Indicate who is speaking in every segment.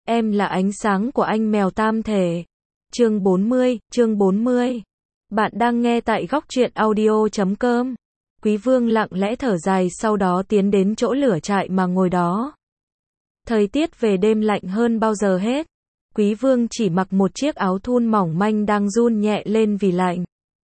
Speaker 1: Em là ánh sáng của anh mèo tam thể. Chương 40. Bạn đang nghe tại góc truyện audio.com. Quý Vương lặng lẽ thở dài sau đó tiến đến chỗ lửa trại mà ngồi đó. Thời tiết về đêm lạnh hơn bao giờ hết. Quý Vương chỉ mặc một chiếc áo thun mỏng manh đang run nhẹ lên vì lạnh.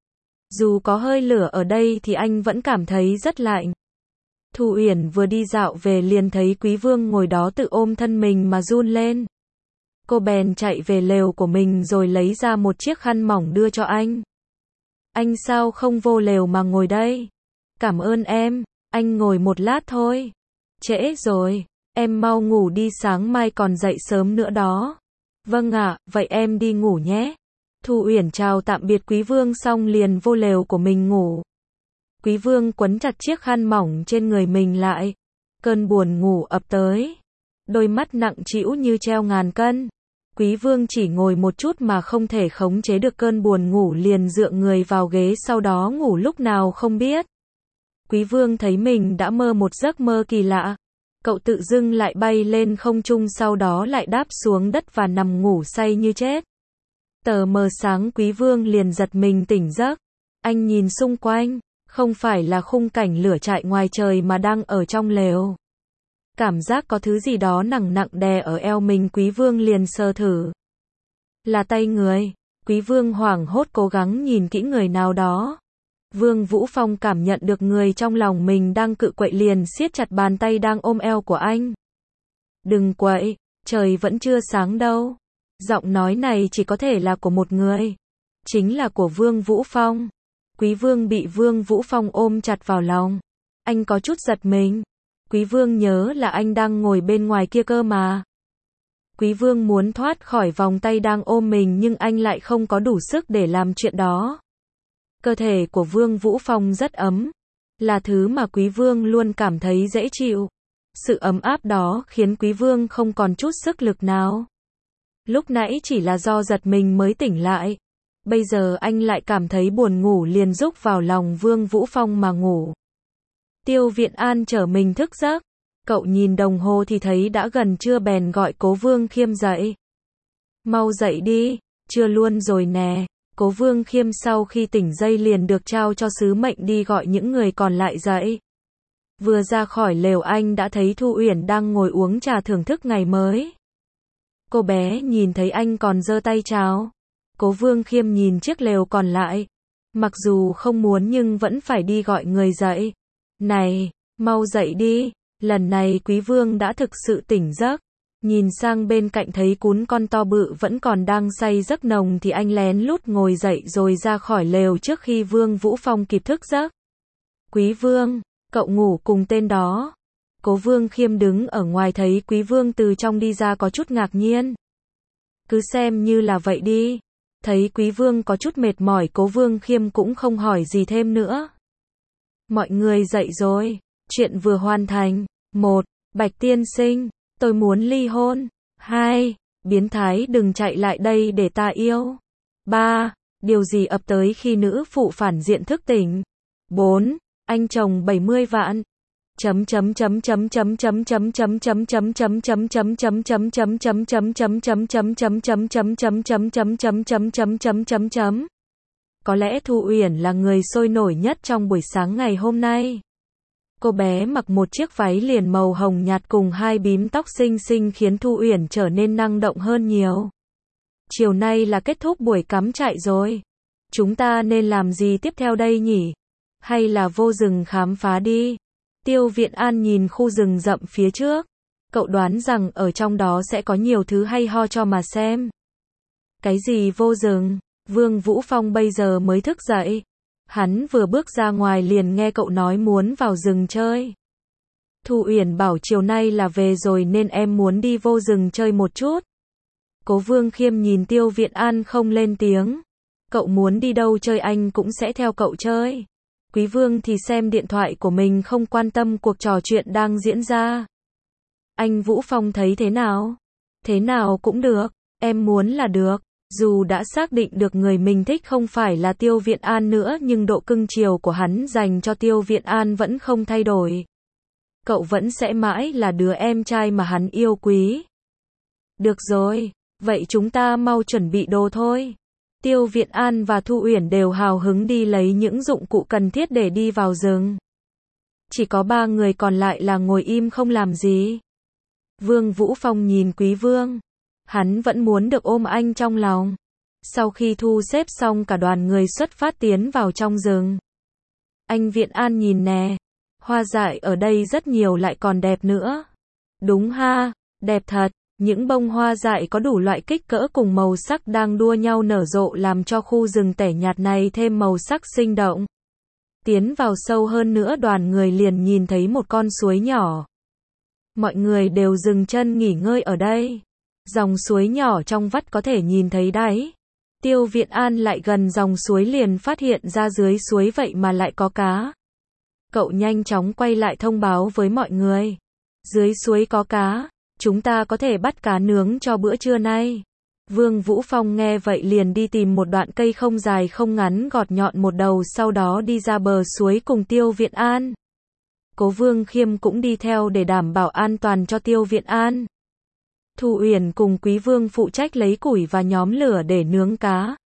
Speaker 1: Dù có hơi lửa ở đây thì anh vẫn cảm thấy rất lạnh. Thu Uyển vừa đi dạo về liền thấy Quý Vương ngồi đó tự ôm thân mình mà run lên. Cô bèn chạy về lều của mình rồi lấy ra một chiếc khăn mỏng đưa cho anh. Anh sao không vô lều mà ngồi đây? Cảm ơn em, anh ngồi một lát thôi. Trễ rồi, em mau ngủ đi sáng mai còn dậy sớm nữa đó. Vâng ạ, vậy em đi ngủ nhé. Thu Uyển chào tạm biệt Quý Vương xong liền vô lều của mình ngủ. Quý Vương quấn chặt chiếc khăn mỏng trên người mình lại. Cơn buồn ngủ ập tới. Đôi mắt nặng trĩu như treo ngàn cân. Quý Vương chỉ ngồi một chút mà không thể khống chế được cơn buồn ngủ liền dựa người vào ghế sau đó ngủ lúc nào không biết. Quý Vương thấy mình đã mơ một giấc mơ kỳ lạ. Cậu tự dưng lại bay lên không trung sau đó lại đáp xuống đất và nằm ngủ say như chết. Tờ mờ sáng Quý Vương liền giật mình tỉnh giấc. Anh nhìn xung quanh, không phải là khung cảnh lửa trại ngoài trời mà đang ở trong lều. Cảm giác có thứ gì đó nặng nặng đè ở eo mình Quý Vương liền sờ thử. Là tay người. Quý Vương hoảng hốt cố gắng nhìn kỹ người nào đó. Vương Vũ Phong cảm nhận được người trong lòng mình đang cự quậy liền siết chặt bàn tay đang ôm eo của anh. Đừng quậy, trời vẫn chưa sáng đâu. Giọng nói này chỉ có thể là của một người. Chính là của Vương Vũ Phong. Quý Vương bị Vương Vũ Phong ôm chặt vào lòng. Anh có chút giật mình. Quý Vương nhớ là anh đang ngồi bên ngoài kia cơ mà. Quý Vương muốn thoát khỏi vòng tay đang ôm mình nhưng anh lại không có đủ sức để làm chuyện đó. Cơ thể của Vương Vũ Phong rất ấm. Là thứ mà Quý Vương luôn cảm thấy dễ chịu. Sự ấm áp đó khiến Quý Vương không còn chút sức lực nào. Lúc nãy chỉ là do giật mình mới tỉnh lại. Bây giờ anh lại cảm thấy buồn ngủ liền rúc vào lòng Vương Vũ Phong mà ngủ. Tiêu Viện An chở mình thức giấc. Cậu nhìn đồng hồ thì thấy đã gần trưa bèn gọi Cố Vương Khiêm dậy. Mau dậy đi, trưa luôn rồi nè. Cố Vương Khiêm sau khi tỉnh dậy liền được trao cho sứ mệnh đi gọi những người còn lại dậy. Vừa ra khỏi lều anh đã thấy Thu Uyển đang ngồi uống trà thưởng thức ngày mới. Cô bé nhìn thấy anh còn giơ tay chào. Cố Vương Khiêm nhìn chiếc lều còn lại. Mặc dù không muốn nhưng vẫn phải đi gọi người dậy. Này, mau dậy đi. Lần này Quý Vương đã thực sự tỉnh giấc. Nhìn sang bên cạnh thấy cún con to bự vẫn còn đang say giấc nồng thì anh lén lút ngồi dậy rồi ra khỏi lều trước khi Vương Vũ Phong kịp thức giấc. Quý Vương, cậu ngủ cùng tên đó. Cố Vương Khiêm đứng ở ngoài thấy Quý Vương từ trong đi ra có chút ngạc nhiên. Cứ xem như là vậy đi. Thấy Quý Vương có chút mệt mỏi Cố Vương Khiêm cũng không hỏi gì thêm nữa. Mọi người dậy rồi. Chuyện vừa hoàn thành. 1. Bạch tiên sinh. Tôi muốn ly hôn. 2. Biến thái đừng chạy lại đây để ta yêu. 3. Điều gì ập tới khi nữ phụ phản diện thức tỉnh. 4. Anh chồng 70 vạn. Có lẽ Thu Uyển là người sôi nổi nhất trong buổi sáng ngày hôm nay. Cô bé mặc một chiếc váy liền màu hồng nhạt cùng hai bím tóc xinh xinh khiến Thu Uyển trở nên năng động hơn nhiều. Chiều nay là kết thúc buổi cắm trại rồi. Chúng ta nên làm gì tiếp theo đây nhỉ? Hay là vô rừng khám phá đi? Tiêu Viện An nhìn khu rừng rậm phía trước. Cậu đoán rằng ở trong đó sẽ có nhiều thứ hay ho cho mà xem. Cái gì vô rừng? Vương Vũ Phong bây giờ mới thức dậy. Hắn vừa bước ra ngoài liền nghe cậu nói muốn vào rừng chơi. Thu Uyển bảo chiều nay là về rồi nên em muốn đi vô rừng chơi một chút. Cố Vương Khiêm nhìn Tiêu Viện An không lên tiếng. Cậu muốn đi đâu chơi anh cũng sẽ theo cậu chơi. Quý Vương thì xem điện thoại của mình không quan tâm cuộc trò chuyện đang diễn ra. Anh Vũ Phong thấy thế nào? Thế nào cũng được, em muốn là được. Dù đã xác định được người mình thích không phải là Tiêu Viện An nữa nhưng độ cưng chiều của hắn dành cho Tiêu Viện An vẫn không thay đổi. Cậu vẫn sẽ mãi là đứa em trai mà hắn yêu quý. Được rồi, vậy chúng ta mau chuẩn bị đồ thôi. Tiêu Viện An và Thu Uyển đều hào hứng đi lấy những dụng cụ cần thiết để đi vào rừng. Chỉ có 3 người còn lại là ngồi im không làm gì. Vương Vũ Phong nhìn Quý Vương. Hắn vẫn muốn được ôm anh trong lòng. Sau khi thu xếp xong cả đoàn người xuất phát tiến vào trong rừng. Anh Viện An nhìn nè. Hoa dại ở đây rất nhiều lại còn đẹp nữa. Đúng ha, đẹp thật. Những bông hoa dại có đủ loại kích cỡ cùng màu sắc đang đua nhau nở rộ làm cho khu rừng tẻ nhạt này thêm màu sắc sinh động. Tiến vào sâu hơn nữa đoàn người liền nhìn thấy một con suối nhỏ. Mọi người đều dừng chân nghỉ ngơi ở đây. Dòng suối nhỏ trong vắt có thể nhìn thấy đáy. Tiêu Viện An lại gần dòng suối liền phát hiện ra dưới suối vậy mà lại có cá. Cậu nhanh chóng quay lại thông báo với mọi người. Dưới suối có cá, chúng ta có thể bắt cá nướng cho bữa trưa nay. Vương Vũ Phong nghe vậy liền đi tìm một đoạn cây không dài không ngắn gọt nhọn một đầu, sau đó đi ra bờ suối cùng Tiêu Viện An. Cố Vương Khiêm cũng đi theo để đảm bảo an toàn cho Tiêu Viện An. Thu Uyển cùng Quý Vương phụ trách lấy củi và nhóm lửa để nướng cá.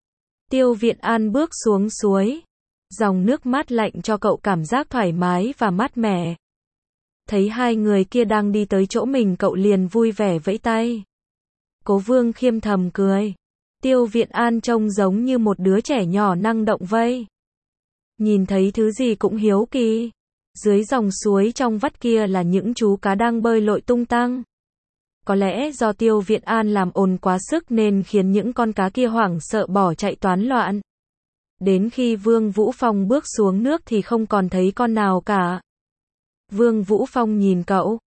Speaker 1: Tiêu Viện An bước xuống suối. Dòng nước mát lạnh cho cậu cảm giác thoải mái và mát mẻ. Thấy hai người kia đang đi tới chỗ mình, cậu liền vui vẻ vẫy tay. Cố Vương Khiêm thầm cười. Tiêu Viện An trông giống như một đứa trẻ nhỏ năng động vây. Nhìn thấy thứ gì cũng hiếu kỳ. Dưới dòng suối trong vắt kia là những chú cá đang bơi lội tung tăng. Có lẽ do Tiêu Viện An làm ồn quá sức nên khiến những con cá kia hoảng sợ bỏ chạy toán loạn. Đến khi Vương Vũ Phong bước xuống nước thì không còn thấy con nào cả. Vương Vũ Phong nhìn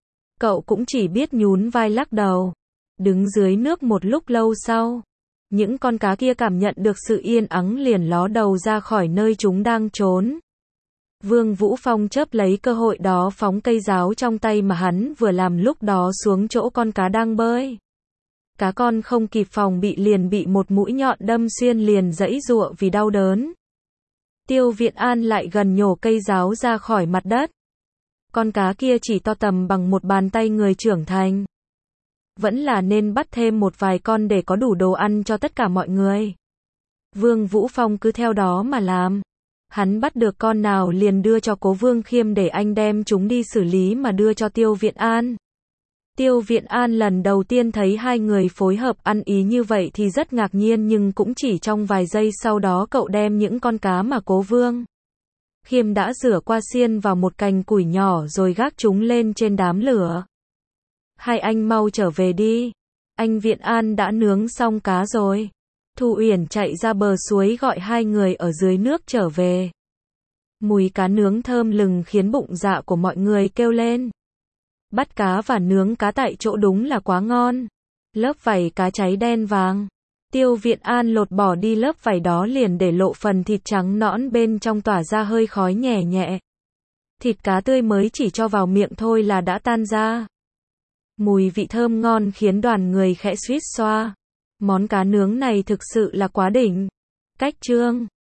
Speaker 1: cậu cũng chỉ biết nhún vai lắc đầu. Đứng dưới nước một lúc lâu sau, những con cá kia cảm nhận được sự yên ắng liền ló đầu ra khỏi nơi chúng đang trốn. Vương Vũ Phong chớp lấy cơ hội đó phóng cây giáo trong tay mà hắn vừa làm lúc đó xuống chỗ con cá đang bơi. Cá con không kịp phòng bị liền bị một mũi nhọn đâm xuyên liền giãy giụa vì đau đớn. Tiêu Viện An lại gần nhổ cây giáo ra khỏi mặt đất. Con cá kia chỉ to tầm bằng một bàn tay người trưởng thành. Vẫn là nên bắt thêm một vài con để có đủ đồ ăn cho tất cả mọi người. Vương Vũ Phong cứ theo đó mà làm. Hắn bắt được con nào liền đưa cho Cố Vương Khiêm để anh đem chúng đi xử lý mà đưa cho Tiêu Viện An. Tiêu Viện An lần đầu tiên thấy hai người phối hợp ăn ý như vậy thì rất ngạc nhiên, nhưng cũng chỉ trong vài giây sau đó cậu đem những con cá mà Cố Vương Khiêm đã rửa qua xiên vào một cành củi nhỏ rồi gác chúng lên trên đám lửa. Hai anh mau trở về đi. Anh Viện An đã nướng xong cá rồi. Thu Uyển chạy ra bờ suối gọi hai người ở dưới nước trở về. Mùi cá nướng thơm lừng khiến bụng dạ của mọi người kêu lên. Bắt cá và nướng cá tại chỗ đúng là quá ngon. Lớp vảy cá cháy đen vàng. Tiêu Viện An lột bỏ đi lớp vảy đó liền để lộ phần thịt trắng nõn bên trong tỏa ra hơi khói nhẹ nhẹ. Thịt cá tươi mới chỉ cho vào miệng thôi là đã tan ra. Mùi vị thơm ngon khiến đoàn người khẽ suýt xoa. Món cá nướng này thực sự là quá đỉnh. Cách chương